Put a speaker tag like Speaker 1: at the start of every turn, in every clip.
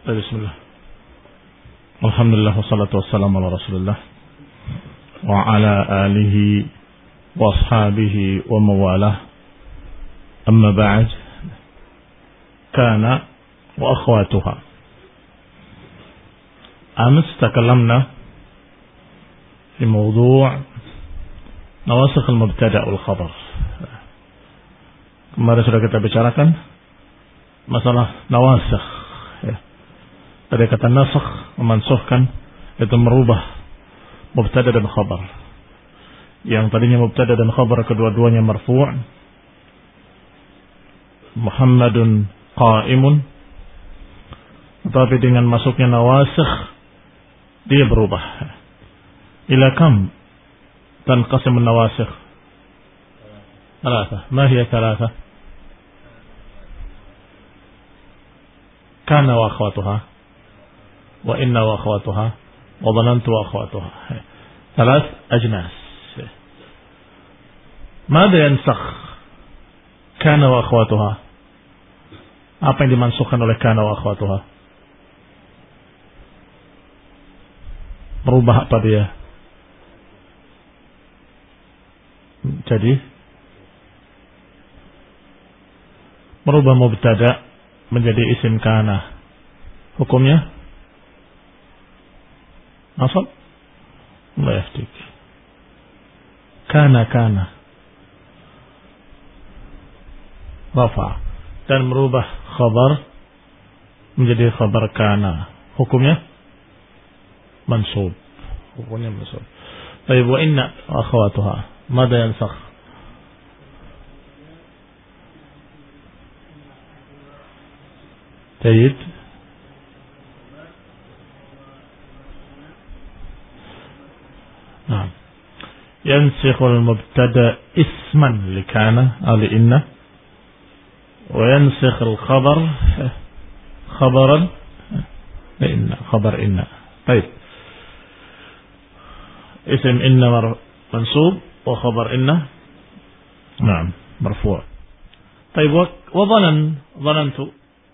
Speaker 1: Bismillah. Alhamdulillah wassalatu wassalamu ala Rasulillah wa ala alihi wa ashabihi wa mawalah. Amma ba'd. Kana wa akhwatuha. Amس تكلمنا في موضوع نواسخ المبتدأ والخبر. Kemarin sudah kita bicarakan masalah nawasikh. Tadi kata nasakh, memansuhkan, itu merubah mubtada dan khabar. Yang tadinya mubtada dan khabar kedua-duanya marfu', Muhammadun qa'imun, tetapi dengan masuknya nawasikh dia berubah. Ila kam tanqasim an-nawasikh? Thalatha. Ma hiya thalatha? Kana wa akhwatuha, wa inna wa akhwatuha, wa dhanantu wa akhwatuha. Thalath ajnas. Mada yansakh kana wa akhwatuha? Apa yang dimansukhkan oleh kana wa akhwatuha? Merubah apa dia? Jadi merubah mubtada menjadi isim kana. Hukumnya nasab? La yaftik. Kana rafa, dan merubah khabar menjadi khabar kana. Hukumnya mansub. Hukumnya mansub. Baik, wa inna wa akhwatuha. Mada yansakh? Baik. Nah, yansikhul mubtada isman li kana aw li inna, wa yansikhul khabar khabaran li inna, khabar inna. Baik. Ism inna mansub wa khabar inna na'am marfu'. Baik, wa dhanantu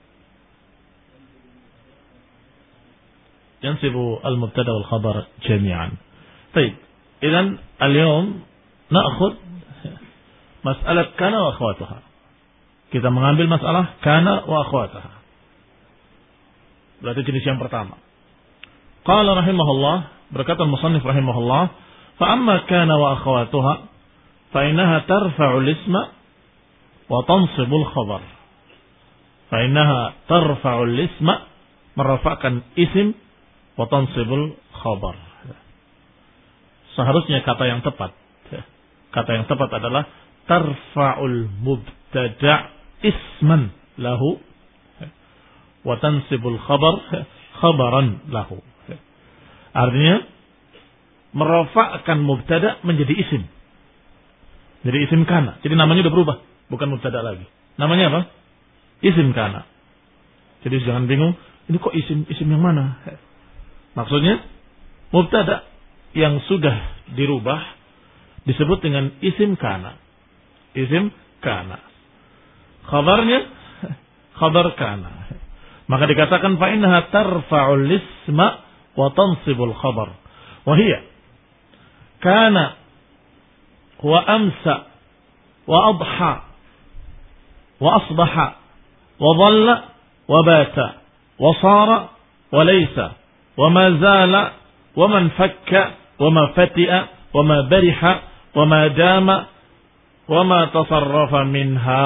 Speaker 1: yansibu al-mubtada wal khabar jami'an. طيب إذن اليوم نأخذ مسألة كان وأخواتها. Kita mengambil masalah kana wa akhwataha. Berarti jenis yang pertama. Qala rahimahullah, berkata musannif rahimahullah, fa amma kana wa akhwatuha fa innaha tarfa'u al-isma wa tansibu al-khabar. Fa innaha tarfa'u al-isma, merafa'kan isim, wa tansibu al-khabar. Seharusnya kata yang tepat adalah tarfa'ul mubtada' isman lahu wa tansibul khabar khabaran lahu. Artinya merafa'kan mubtada' menjadi isim. Jadi isim kana. Jadi namanya udah berubah, bukan mubtada' lagi. Namanya apa? Isim kana. Jadi jangan bingung, ini kok isim yang mana? Maksudnya mubtada' yang sudah dirubah disebut dengan isim kana. Isim kana. Khabarnya khabar kana. Maka dikatakan fa innaha tarfa'ul isma wa tansibul khabar. Wa hiya kana wa amsa wa adha wa asbaha wa dhalla wa bata wa sara wa laysa wa ma zala wa man fakka وما فتئ وما برح وما دام وما تصرف منها.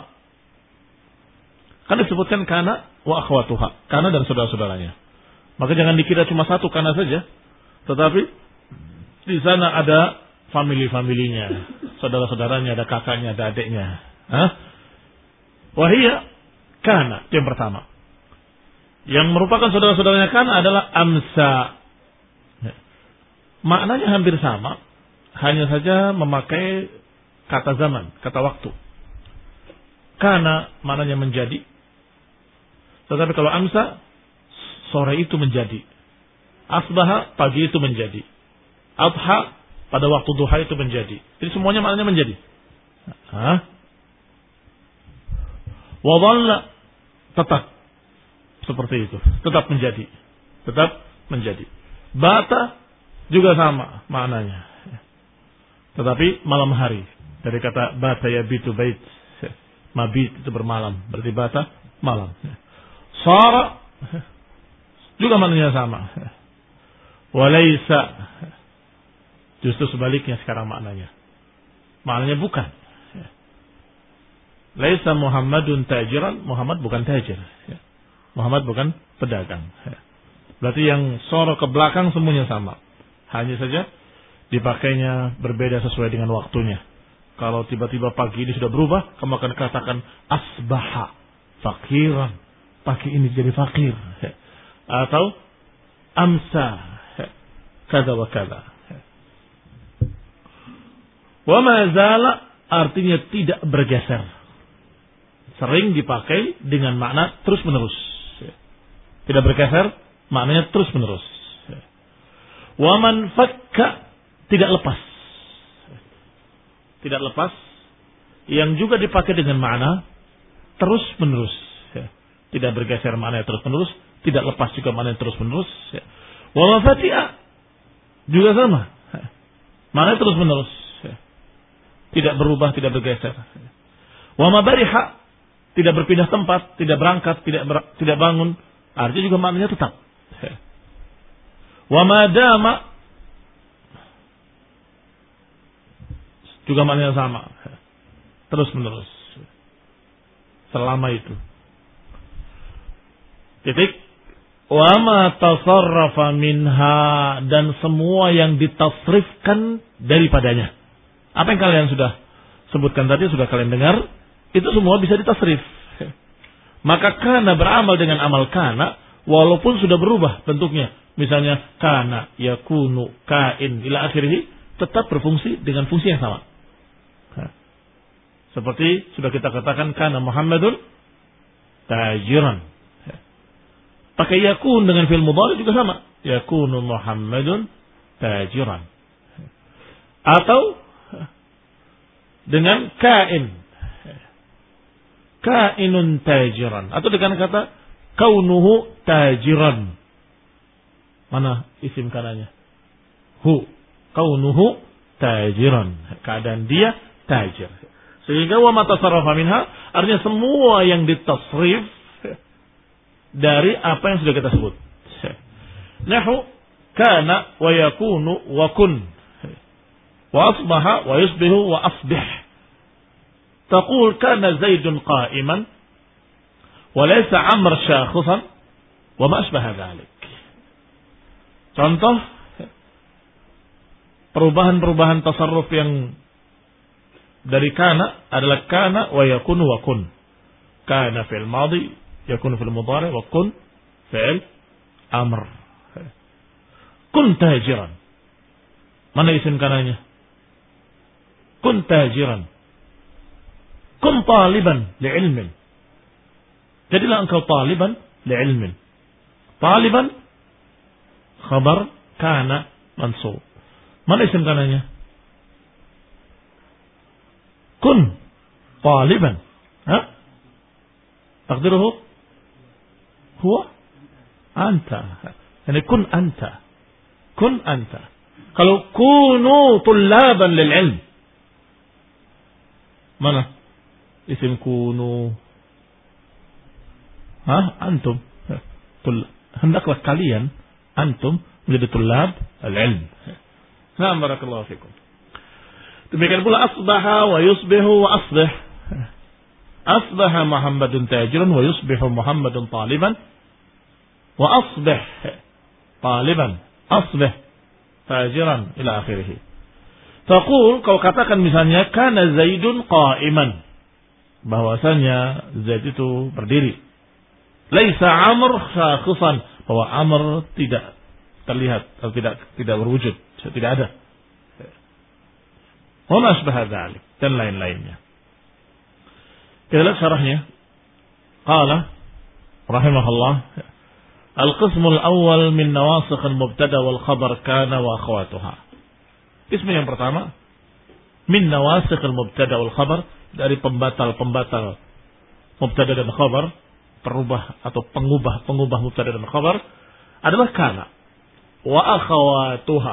Speaker 1: Kan disebutkan kana wa akhwatuha, kana dan saudara-saudaranya. Maka jangan dikira cuma satu kana saja, tetapi di sana ada family-familinya, saudara-saudaranya, ada kakaknya, ada adiknya. Wahia kana, yang pertama. Yang merupakan saudara-saudaranya kana adalah amsa. Maknanya hampir sama, hanya saja memakai kata zaman, kata waktu. Kana maknanya menjadi. Tetapi kalau amsa, sore itu menjadi. Asbaha, pagi itu menjadi. Adha, pada waktu duha itu menjadi. Jadi semuanya maknanya menjadi. Wa dhalla, tetap. seperti itu. Tetap menjadi. Tetap menjadi. Bata juga sama maknanya. Tetapi malam hari. Dari kata bata yabitu bait. Mabit itu bermalam. Berarti bata malam. Sara juga maknanya sama. Walaysa. Justru sebaliknya sekarang maknanya. Maknanya bukan. Laisa Muhammadun tajiran. Muhammad bukan tajir. Muhammad bukan pedagang. Berarti yang sara ke belakang semuanya sama. Hanya saja dipakainya berbeda sesuai dengan waktunya. Kalau tiba-tiba pagi ini sudah berubah, kamu akan katakan asbaha fakiran. Pagi ini jadi fakir. Atau amsa kada wa kada. Wa ma zala artinya tidak bergeser. Sering dipakai dengan makna terus menerus. Tidak bergeser, maknanya terus menerus. Wa man fakka tidak lepas. Tidak lepas. Yang juga dipakai dengan makna terus menerus. Tidak bergeser maknanya terus menerus. Tidak lepas juga maknanya terus menerus. Wa ma fati'a juga sama. Maknanya terus menerus. Tidak berubah, tidak bergeser. Wa ma bariha tidak berpindah tempat, tidak berangkat, tidak bangun. Artinya juga maknanya tetap. Wa ma dama juga maknanya sama. Terus menerus. Selama itu. Titik. Wa ma tasarrafa minha dan semua yang ditasrifkan daripadanya. Apa yang kalian sudah sebutkan tadi, sudah kalian dengar, itu semua bisa ditasrif. Maka kana beramal dengan amal kana walaupun sudah berubah bentuknya. Misalnya kana, yakunu, kain ila akhirih tetap berfungsi dengan fungsi yang sama. Seperti sudah kita katakan kana Muhammadun tajiran. Pakai yakun dengan fi'il mudhari juga sama. Yakunu Muhammadun tajiran. Atau dengan kain. Kainun tajiran. Atau dengan kata kaunuhu tajiran. Mana isim kanannya? Hu. Kaunuhu tajiran. Keadaan dia tajir. Sehingga wa ma tasarrafa minha artinya semua yang ditasrif dari apa yang sudah kita sebut. Nahu kana wa yakunu wa kun. Wa asbaha wa yusbihu wa asbih. Taqul kana Zaidun qa'iman wa laysa Amr shakhisan wa ma asbaha dhalik. Contoh perubahan-perubahan tasarruf yang dari kana adalah kana wa yakunu wa kun. Kana fi'il madhi, yakunu fi'il mudhari wa kun fi'il amr. Kun tajiran. Mana isim kananya? Kun tajiran. Kun taliban li'ilmin. Jadilah engkau taliban li'ilmin. Taliban khabar kana mansub. Mana isim kananya? Kun taliban. Taqdiruhu huwa anta. Yani kun anta. Kun anta. Kalau kunu tullaban lil ilm. Mana isim kunu? Antum. Hendaklah kalian antum menjadi tullab al-ilm. Nah, barakallahu fikum. Demikian pula asbaha wa yusbihu wa asbih. Asbaha Muhammadun tajiran wa yusbihu Muhammadun taliban wa asbih taliban asbih tajiran ila akhirih. Taqul, kau katakan misalnya kana Zaidun qa'iman, bahwasanya Zaid itu berdiri. Laisa Amr shakhisan, bahwa Amr tidak terlihat atau tidak berwujud, tidak ada. Wa ma asbaha dzalik dan lain-lainnya. Kita lihat syarahnya. Qala rahimahullah, al-qismul awal min nawasikh al-mubtada wal khabar kana wa akhawatuha. Qism yang pertama min nawasikh al-mubtada wal khabar, dari pembatal-pembatal mubtada dan khabar perubah atau pengubah mubtada dan khabar adalah kana. Wa akhawatuha.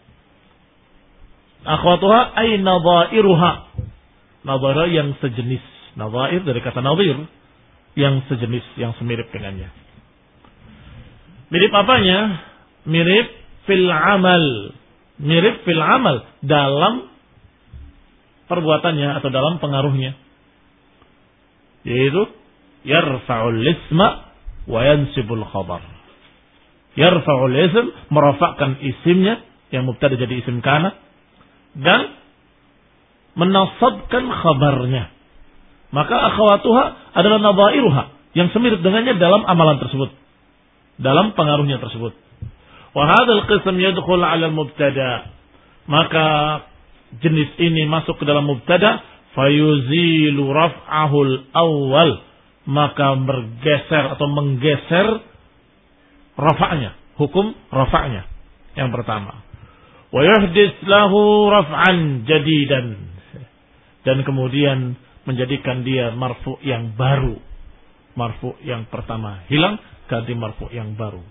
Speaker 1: Akhawatuha ay nadhairuha. Nadhair yang sejenis. Nadhair dari kata nadhir, yang sejenis, yang semirip dengannya. Mirip apanya? Mirip fil amal. Mirip fil amal dalam perbuatannya atau dalam pengaruhnya. Yaitu yarfa'ul isma wa yansibul khabar. Yarfa'ul ism, merafakkan isimnya yang mubtada jadi isim kana, dan menasabkan khabarnya. Maka akhawatuha adalah nadhairuha, yang semirip dengannya dalam amalan tersebut, dalam pengaruhnya tersebut. Wa hadzal qism yadkhul 'ala al-mubtada. Maka jenis ini masuk ke dalam mubtada, fayuzilu raf'ahul awal, maka bergeser atau menggeser rafa'nya, hukum rafa'nya yang pertama. Wa yuhdits lahu raf'an jadidan, dan kemudian menjadikan dia marfu yang baru. Marfu yang pertama hilang, ganti marfu yang baru.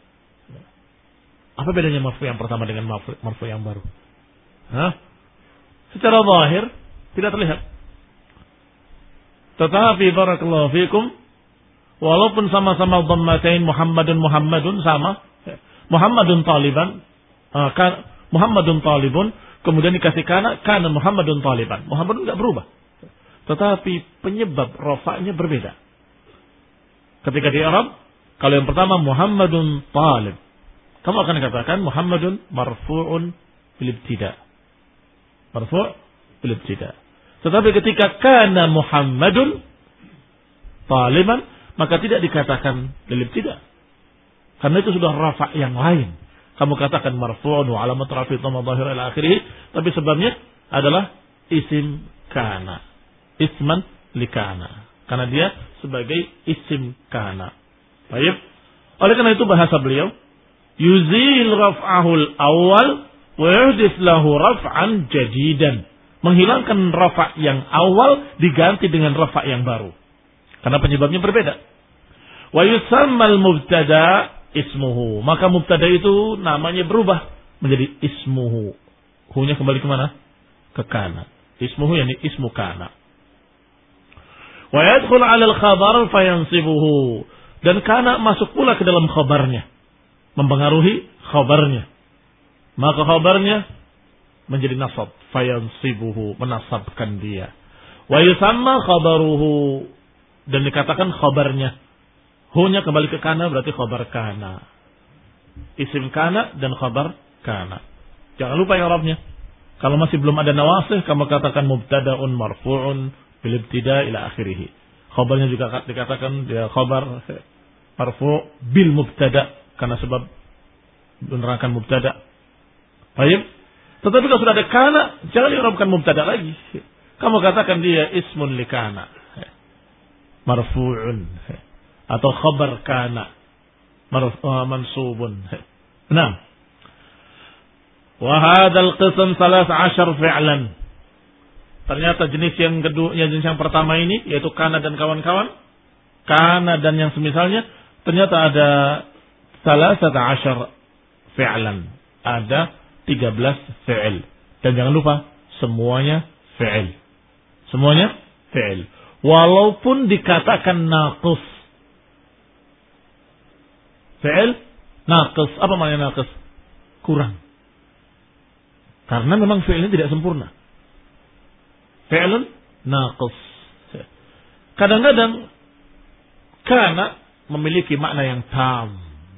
Speaker 1: Apa bedanya marfu yang pertama dengan marfu yang baru? Secara zahir tidak terlihat. Tetapi barakallahu fikum, walaupun sama-sama dhammatain Muhammadun sama, Muhammadun taliban, Muhammadun talibun, kemudian dikasih kana Muhammadun taliban. Muhammadun tidak berubah. Tetapi penyebab rafa'nya berbeda. Ketika di Arab, kalau yang pertama Muhammadun talib, kamu akan katakan Muhammadun marfu'un bil ibtida. Marfu' bil ibtida. Tetapi ketika kana Muhammadun taliban, maka tidak dikatakan bil ibtida. Karena itu sudah rafa' yang lain. Kamu katakan marfu'un wa alamat rafi' dhamma dhahira ila akhirih, tapi sebabnya adalah isim kana. Isman likana. Karena dia sebagai isim kana. Baik. Oleh karena itu bahasa beliau, yuzil raf'ahul awal wa yuhdits lahu raf'an jadidan. Menghilangkan rafa' yang awal diganti dengan rafa' yang baru. Karena penyebabnya berbeda. Wa yusammal mubtada ismuhu. Maka mubtada itu namanya berubah menjadi ismuhu. Hunya kembali ke mana? Ke kana. Ismuhu yani ismu kana. Wa yadkhul 'ala al-khabar fayansibuhu. Dan kana masuk pula ke dalam khabarnya, mempengaruhi khabarnya. Maka khabarnya menjadi nasab, fayansibuhu, menasabkan dia. Wa yusamma khabaruhu, dan dikatakan khabarnya. Hunya kembali ke kana berarti khabar kana. Isim kana dan khabar kana. Jangan lupa yang Arabnya. Kalau masih belum ada nawasih, kamu katakan mubtada'un marfu'un bil ibtida ila akhirih. Khabarnya juga dikatakan dia khabar marfu' bil mubtada, karena sebab menerangkan mubtada. Baik. Tetapi kalau sudah ada kana, jangan diirabkan mubtada lagi. Kamu katakan dia ismun likana, marfu'un, atau khabar kana mansubun. Nah, wa hadzal qism 13 fi'lan. Ternyata jenis yang kedua, jenis yang pertama ini, yaitu kana dan kawan-kawan, kana dan yang semisalnya, ternyata ada 13 fi'lan. Ada 13 fi'il. Dan jangan lupa, semuanya fi'il. Semuanya fi'il. Walaupun dikatakan naqis. Fi'il naqis. Apa maknanya naqis? Kurang. Karena memang fi'ilnya tidak sempurna. Fi'lun naqis. Kadang-kadang kana memiliki makna yang tam.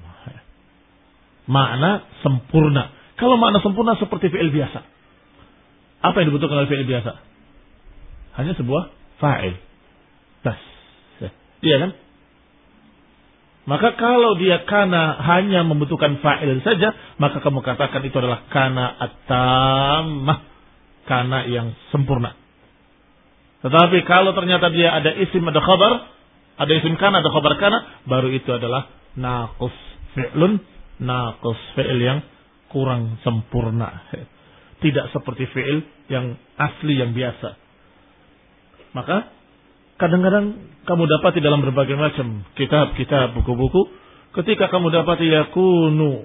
Speaker 1: Makna sempurna. Kalau makna sempurna seperti fi'il biasa. Apa yang dibutuhkan oleh fi'il biasa? Hanya sebuah fa'il. Tas. Iya kan? Maka kalau dia kana hanya membutuhkan fa'il saja, maka kamu katakan itu adalah kana at-tammah. Kana yang sempurna. Tetapi kalau ternyata dia ada isim, ada khabar, ada isim kana, ada khabar kana, baru itu adalah naqis. Fi'lun naqis, fi'il yang kurang sempurna. Tidak seperti fi'il yang asli, yang biasa. Maka kadang-kadang kamu dapati dalam berbagai macam kitab-kitab, buku-buku, ketika kamu dapati yakunu,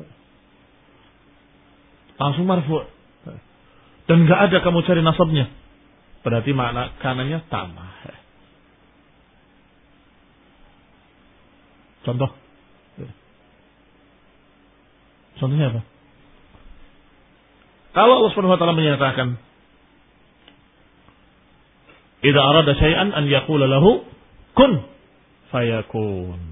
Speaker 1: langsung marfu'. Dan nggak ada kamu cari nasabnya. Berarti makna kanannya tamah. Contohnya apa? Kalau Allah Subhanahu wa taala menyatakan, "Idza arada syai'an an yaqula lahu kun fayakun."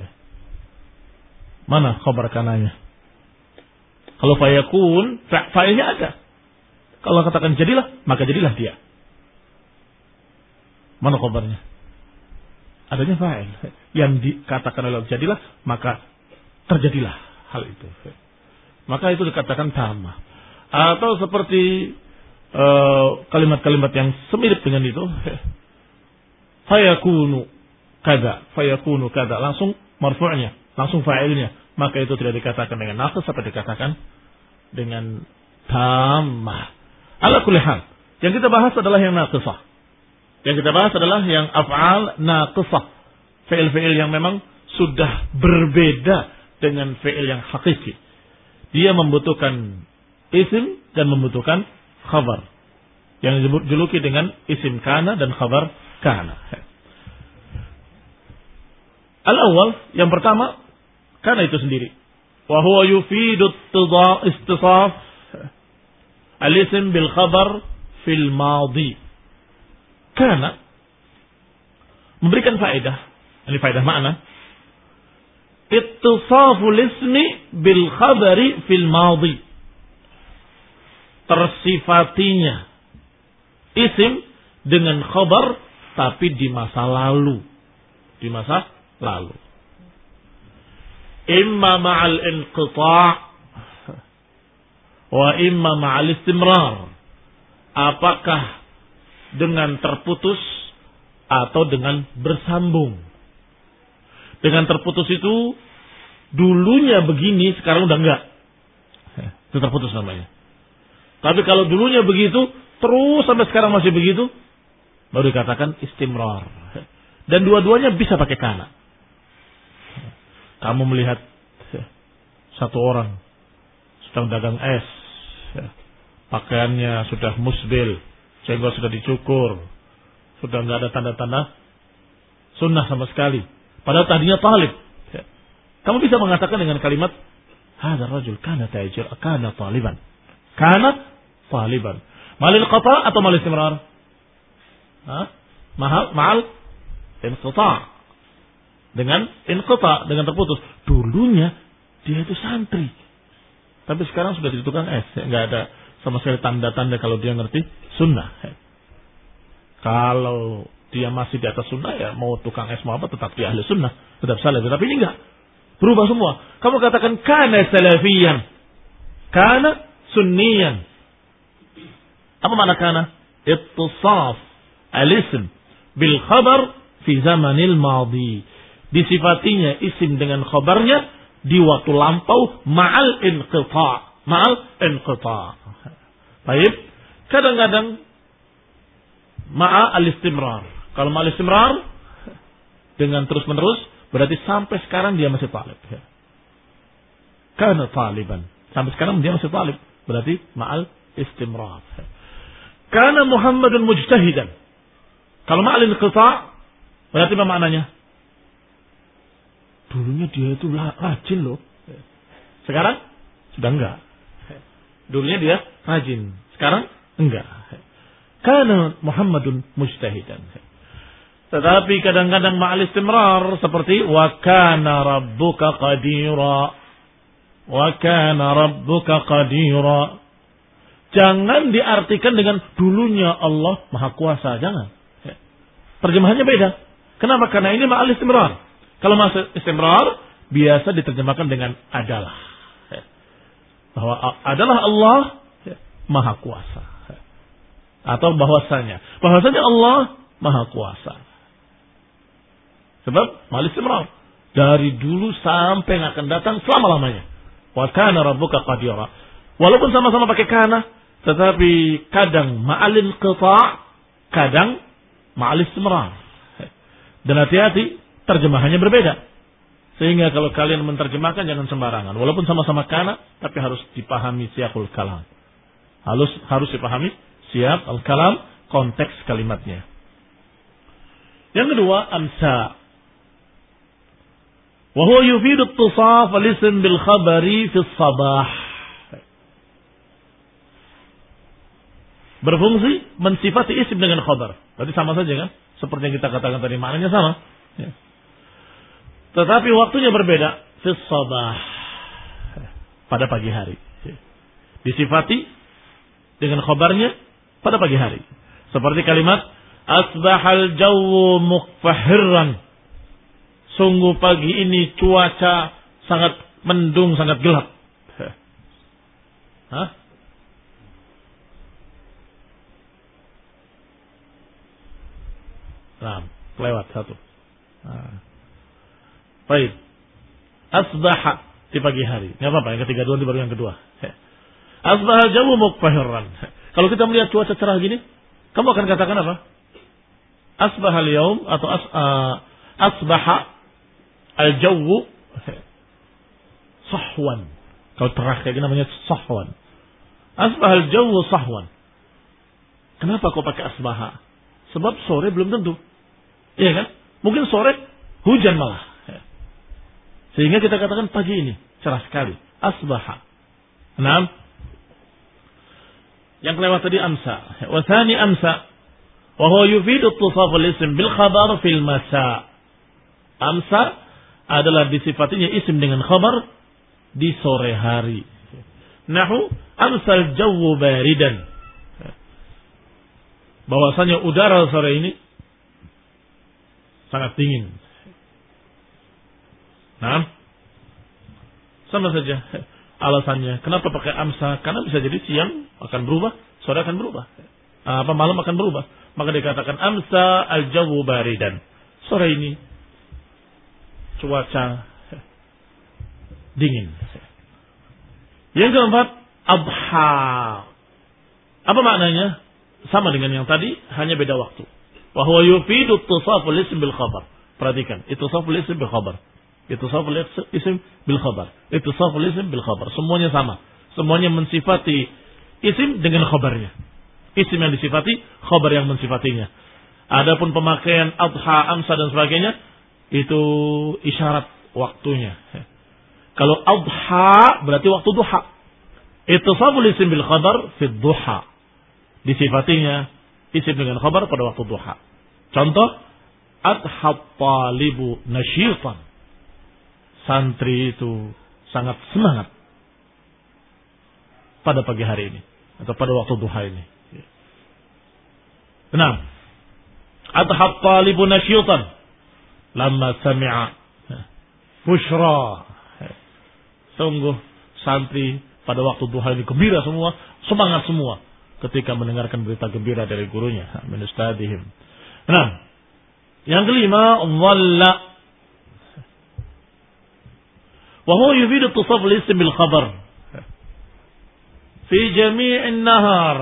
Speaker 1: Mana khabar kananya? Kalau fayakun, fa'ilnya ada. Kalau katakan jadilah, maka jadilah dia. Mana khabarnya? Adanya fa'il. Yang dikatakan oleh jadilah, maka terjadilah hal itu. Maka itu dikatakan tamah. Atau seperti kalimat-kalimat yang semirip dengan itu. Fayakunu kada. Langsung marfu'nya, langsung fa'ilnya. Maka itu tidak dikatakan dengan naqis, tapi dikatakan dengan tamah. Ala kulli hal. Yang kita bahas adalah yang naqisah. Yang kita bahas adalah yang af'al naqisah. Fi'il-fi'il yang memang sudah berbeda dengan fi'il yang hakiki. Dia membutuhkan isim dan membutuhkan khabar. Yang dijuluki dengan isim kana dan khabar kana. Al-awwal, yang pertama, kana itu sendiri. Wa huwa yufidu istisaf al-ism bil khabar fil madi. Kana memberikan faedah. Ini faedah makna. Ittisaful ismi bil khabari fil madi. Tersifatinya isim dengan khabar tapi di masa lalu. Di masa lalu. Imma ma'al inqita' wa imma ma'al istimrar. Apakah dengan terputus atau dengan bersambung. Dengan terputus itu dulunya begini, sekarang udah enggak. Itu terputus namanya. Tapi kalau dulunya begitu, terus sampai sekarang masih begitu, baru dikatakan istimrar. Dan dua-duanya bisa pakai kana. Kamu melihat satu orang sedang dagang es, pakaiannya sudah musbil, sehingga sudah dicukur, sudah nggak ada tanda-tanda sunnah sama sekali. Padahal tadinya talib. Kamu bisa mengatakan dengan kalimat, "Hadzal rajul kana tajir, kana taliban." Kana taliban. Malil qata atau malil istimrar? Ma'al inqita. Dengan inqita, dengan terputus. Dulunya dia itu santri. Tapi sekarang sudah jadi tukang es, nggak ada sama sekali tanda-tanda kalau dia ngerti sunnah. Kalau dia masih di atas sunnah, ya mau tukang es mau apa tetap dia ahli sunnah, tetap salaf. Tapi ini enggak, berubah semua. Kamu katakan kana salafiyan, kana sunniyan. Apa makna kana? Ittisaf al-ism bil khabar fi zamanil madi. Disifatinya isim dengan khabarnya di waktu lampau ma'al inqita'. Ma'al inqita'. Baik, kadang-kadang ma'a al-istimrar. Kalau ma'a al-istimrar dengan terus-menerus berarti sampai sekarang dia masih talib. Kana taliban. Sampai sekarang dia masih talib. Berarti ma'al istimrar. Kana Muhammadun mujtahidan. Kalau ma'al inqita' berarti apa maknanya? Dulunya dia itu rajin loh. Sekarang sudah enggak. Dulunya dia rajin. Sekarang enggak. Kana Muhammadun mujtahidan. Tetapi kadang-kadang ma'al istimrar seperti wa kana rabbuka qadira. Wa kana rabbuka qadira. Jangan diartikan dengan dulunya Allah Maha Kuasa, jangan. Terjemahannya beda. Kenapa? Karena ini ma'al istimrar. Kalau ma'al istimrar biasa diterjemahkan dengan adalah. Bahwa adalah Allah Maha Kuasa. Atau bahwasanya Allah Maha Kuasa. Sebab ma'al istimrar dari dulu sampai yang akan datang selama-lamanya. Wa kana rabbuka qadira. Walaupun sama-sama pakai kana, tetapi kadang ma'al inqita', kadang ma'al istimrar. Dan hati-hati, terjemahannya berbeda. Sehingga kalau kalian menerjemahkan jangan sembarangan. Walaupun sama-sama kana, tapi harus dipahami siyaqul kalam. Harus dipahami siyaqul kalam, konteks kalimatnya. Yang kedua, amsa. Wa huwa yufidu ittisaf al-ism bil khabari fi sabah. Berfungsi mensifati isim dengan khabar. Berarti sama saja kan? Seperti yang kita katakan tadi, maknanya sama. Ya. Tetapi waktunya berbeda. Fi sabah. Pada pagi hari. Disifati dengan khabarnya pada pagi hari. Seperti kalimat asbahal jawu muqfahirran. Sungguh pagi ini cuaca sangat mendung, sangat gelap. Hah? Nah, lewat satu. Baik. Asbaha di pagi hari. Enggak apa-apa, yang ketiga dulu baru yang kedua. Asbahal jawu muqfahirran. Kalau kita melihat cuaca cerah gini, kamu akan katakan apa? Asbahal yaum atau asbaha al-jawu sahwan. Kalau terah kayak gini namanya sahwan. Asbahal jawu sahwan. Kenapa kau pakai asbaha? Sebab sore belum tentu. Iya kan? Mungkin sore hujan malah. Sehingga kita katakan pagi ini cerah sekali. Asbaha. Naam. Yang kelewat tadi amsa. Wa tsani amsa. Wa huwa yufidu ittisaf al-ism bil khabar fil masa. Amsa adalah disifatinya isim dengan khabar di sore hari. Nahu amsal jawu baridan. Bahwasanya udara sore ini sangat dingin. Nah, sama saja alasannya. Kenapa pakai amsa? Karena bisa jadi siang akan berubah, sore akan berubah. Malam akan berubah. Maka dikatakan amsa al-jawu baridan. Sore ini cuaca dingin. Yang keempat, adha. Apa maknanya? Sama dengan yang tadi, hanya beda waktu. Wa huwa yufidu ittisaful ism bil khabar. Perhatikan, ittisaful ism bil khabar. Ittisaful ism bil khabar. Ittisaful ism bil khabar. Semuanya sama. Semuanya mensifati isim dengan khabarnya. Isim yang disifati, khabar yang mensifatinya. Adapun pemakaian adha, amsa dan sebagainya, itu isyarat waktunya. Kalau adha berarti waktu duha. Ittisaful ism bil khabar fi duha. Disifatinya isim dengan khabar pada waktu duha. Contoh, adha talibu nasyitan. Santri itu sangat semangat pada pagi hari ini atau pada waktu duha ini. Benar. Adha talibu nasyitan lamma sami'a bushra. Sungguh santri pada waktu duha ini gembira semua, semangat semua ketika mendengarkan berita gembira dari gurunya, min ustadihim. Nah, yang kelima, dhalla. Wa huwa yufidu ittisaf al-ism bil khabar fi jami'in nahar.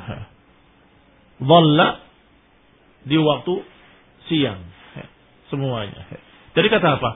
Speaker 1: Dhalla di waktu siang semuanya. Jadi kata apa?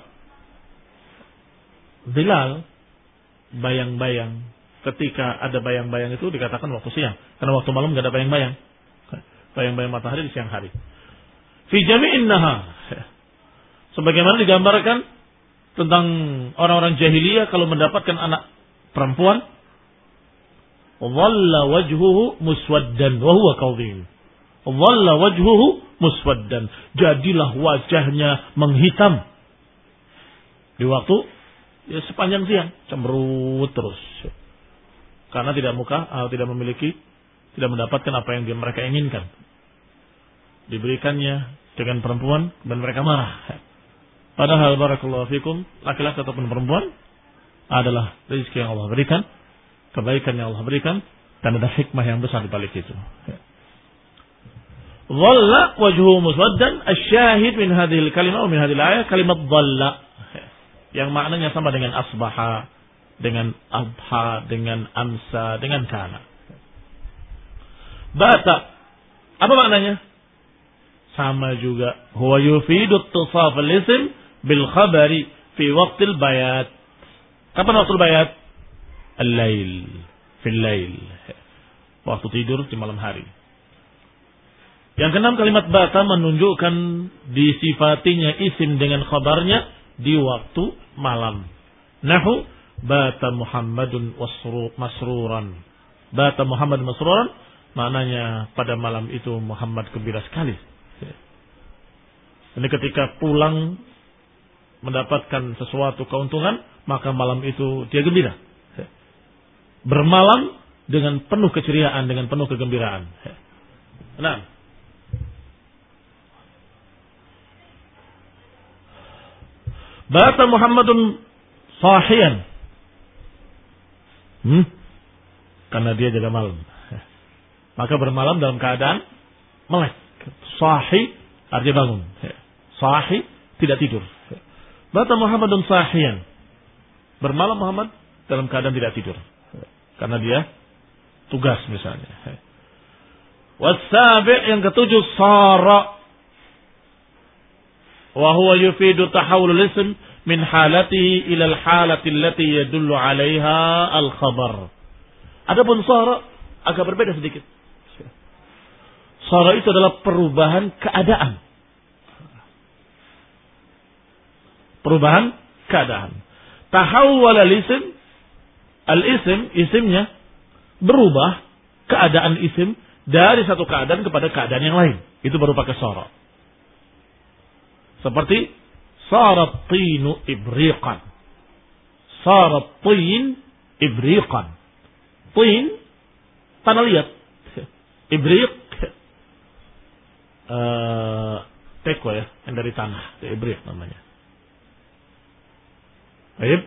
Speaker 1: Zilal, bayang-bayang. Ketika ada bayang-bayang itu dikatakan waktu siang. Karena waktu malam nggak ada bayang-bayang. Bayang-bayang matahari di siang hari. Fi jami'in nahar. Sebagaimana digambarkan tentang orang-orang jahiliyah kalau mendapatkan anak perempuan, dhalla wajhuhu muswaddan wa huwa kadhim. Dhalla wajhuhu muswaddan. Jadilah wajahnya menghitam. Di waktu sepanjang siang, cemberut terus. Karena tidak mendapatkan apa yang mereka inginkan. Diberikannya dengan perempuan dan mereka marah. Padahal barakallahu fikum, laki-laki ataupun perempuan adalah rezeki yang Allah berikan, kebaikan yang Allah berikan, dan ada hikmah yang besar di balik itu. Dhalla wajhuhu muswaddan, asyahid min hadhil kalimah min hadhil ayat kalimat dhalla yang maknanya sama dengan asbaha, dengan adha, dengan amsa, dengan kana. Bata, apa maknanya? Sama juga. Huwa yufidu ittisaf al-ism bil khabari fi waqtil bayat. Kapan waktu bayat? Al-lail. Fil lail. Waktu tidur di malam hari. Yang keenam, kalimat bata menunjukkan disifatinya isim dengan khabarnya di waktu malam. Nahu bata Muhammadun masruran. Bata Muhammad masruran maknanya pada malam itu Muhammad gembira sekali. Ini ketika pulang mendapatkan sesuatu keuntungan, maka malam itu dia gembira. Bermalam dengan penuh keceriaan, dengan penuh kegembiraan. Nah, bata Muhammadun sahiyan. Karena dia jaga malam. Maka bermalam dalam keadaan melek. Sahih artinya bangun. Sahih tidak tidur. Bata Muhammadun sahiyan. Bermalam Muhammad dalam keadaan tidak tidur. Karena dia tugas misalnya. Wasabi' yang ketujuh sara. Wa huwa yufidu tahawulul ism min halatihi ila al-halati allati yadullu 'alaiha al-khabar. Adapun sara agak berbeda sedikit. Sara itu adalah perubahan keadaan. Perubahan keadaan. Tahawwal al-ism, al-ism, isimnya berubah keadaan isim dari satu keadaan kepada keadaan yang lain. Itu baru pakai sara. Seperti sarat tinu ibriqan. Sarat tin ibriqan. Tin tanah liat. Ibriq teko ya, yang dari tanah. Ibriq namanya. Baik.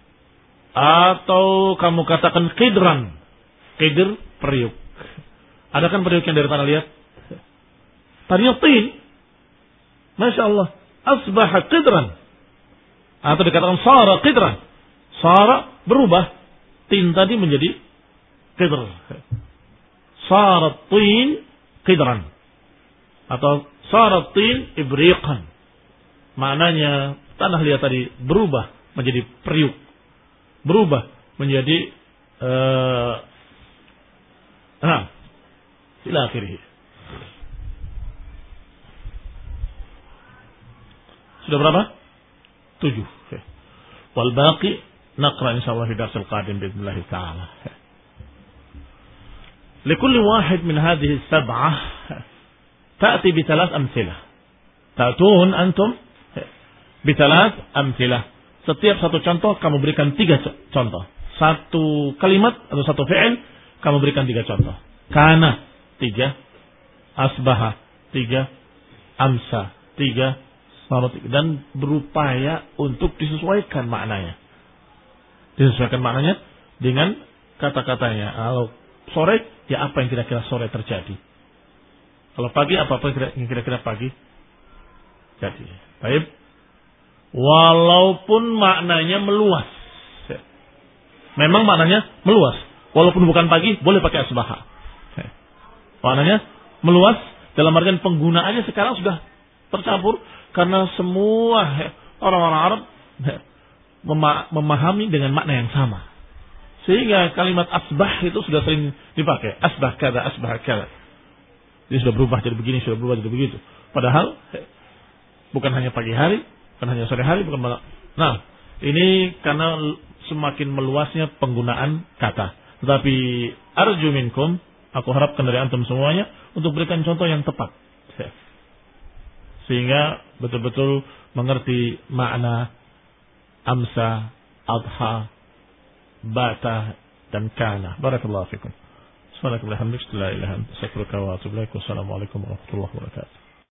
Speaker 1: Atau kamu katakan qidran. Qidr periuk. Ada kan periuk yang dari tanah liat? Tadinya tin. Masya Allah. Asbaha qidran. Atau dikatakan sara qidran. Sara berubah. Tin tadi menjadi qidr. Sara tin qidran. Atau sara tin ibriqan. Maknanya tanah liat tadi berubah menjadi periuk. Berubah menjadi ila akhirih. Sudah berapa? 7. Wal baqi naqra insyaallah fi darsil qadim باذنillah taala. لكل واحد من هذه السبعة تأتي بثلاث أمثلة. تأتون أنتم بثلاث أمثلة. Setiap satu contoh kamu berikan 3 contoh. Satu kalimat atau satu fi'il kamu berikan 3 contoh. Kana 3, asbaha 3, amsa 3, dan berupaya untuk disesuaikan maknanya. Disesuaikan maknanya dengan kata-katanya. Kalau sore, ya apa yang kira-kira sore terjadi. Kalau pagi, apa yang kira-kira pagi jadi. Baik. Walaupun maknanya meluas. Memang maknanya meluas. Walaupun bukan pagi, boleh pakai asbaha. Maknanya meluas dalam artian penggunaannya sekarang sudah tercampur. Karena semua orang-orang Arab memahami dengan makna yang sama. Sehingga kalimat asbah itu sudah sering dipakai. Asbah kada, asbah kada. Dia sudah berubah jadi begini, sudah berubah jadi begitu. Padahal bukan hanya pagi hari, bukan hanya sore hari, bukan malam. Nah, ini karena semakin meluasnya penggunaan kata. Tetapi arju minkum, aku harapkan dari antum semuanya untuk berikan contoh yang tepat. Sehingga betul-betul mengerti makna amsa, adha, bata, dan kana. Barakallahu fikum. Subhanakallahumma wa bihamdika, la ilaha illa anta, astaghfiruka wa atubu ilaik. Wassalamualaikum warahmatullahi wabarakatuh.